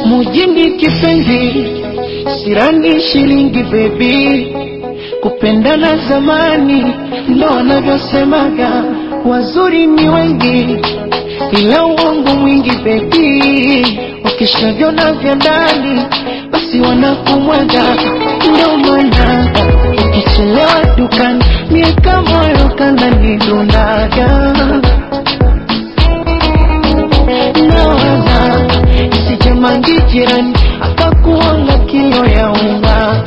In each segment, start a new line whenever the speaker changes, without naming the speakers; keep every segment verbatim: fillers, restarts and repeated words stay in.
Mujini kipenzi, sirani shilingi baby. Kupendana zamani, ndo wanavyosemaga. Wazuri ni wengi, ila uongo mwingi baby. Wakishavyona vya ndani, basi wanakumwaga. Ndo maana ukichelewa dukani, miaka moyo kanda nidundaga. Nawaza isijamangi jirani, akakuonga kilo ya unga.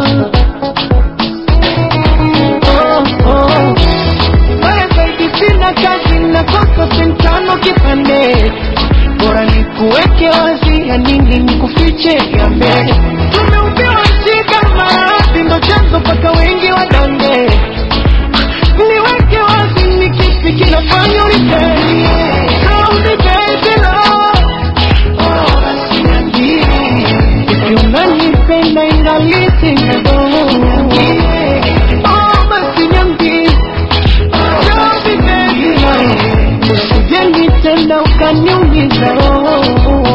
Oh, oh. Waya zaidi sina kazi na koko sentano kipande. Bora ni kuweke wazi ya nini ni kufiche ya mbele. Tumeupewa shika marathi ndo chanzo paka wengi wadange. Niweke wazi ni kipi kinafanya unipende. So unipende love. Oh, basi niambie. If unanipenda ingaliti ndogo. Oh, basi niambie. So unipende love. Usije nitenda ukaniumiza roho.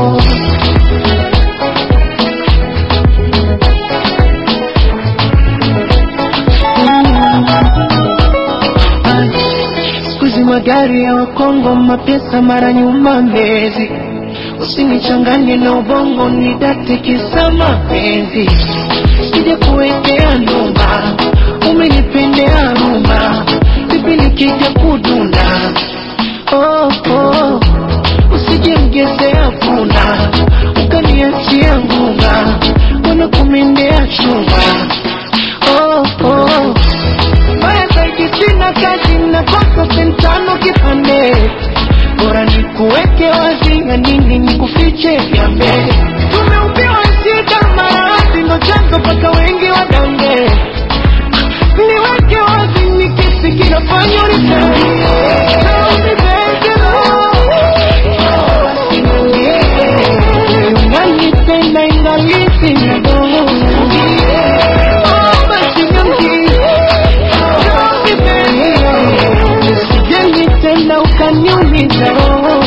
Magari ya wakongo mapesa mara nyuma mbezi. Usinichanganye na ubongo nidate kisa mapenzi. Sije kuwekea nyumba, umenipendea rumba. Vipi nikija kudunda. Oh, oh. Usije mgezea punda, ukaniachia ngunga. Wana kumendea chunga. Oh, oh. Maya zaidi sina kazi na kosa sentano kipande. Bora ni kuweke wazi ya nini ni kufiche ya mbele. Tumeupewa shida marathi ndo chanzo paka wengi wadange. Niweke wazi ni kipi kinafanya unipende. So unipende love. Basi niambie. Unanipenda ingalisi ndogo. Oh, basi niambie. Tenda ukaniumiza roho.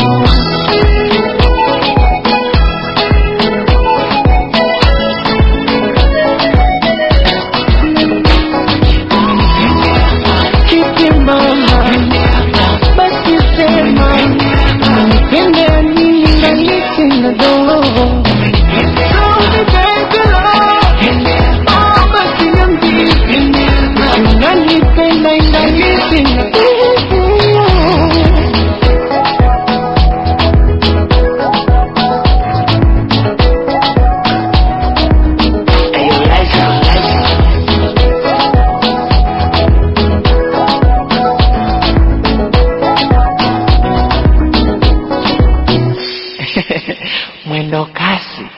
Kipi mama, basi sema. Unanipenda nini ngalisi na roho. So unipende love. Oh, basi niambie. Unanipenda ingalisi na roho. Mwendo kasi.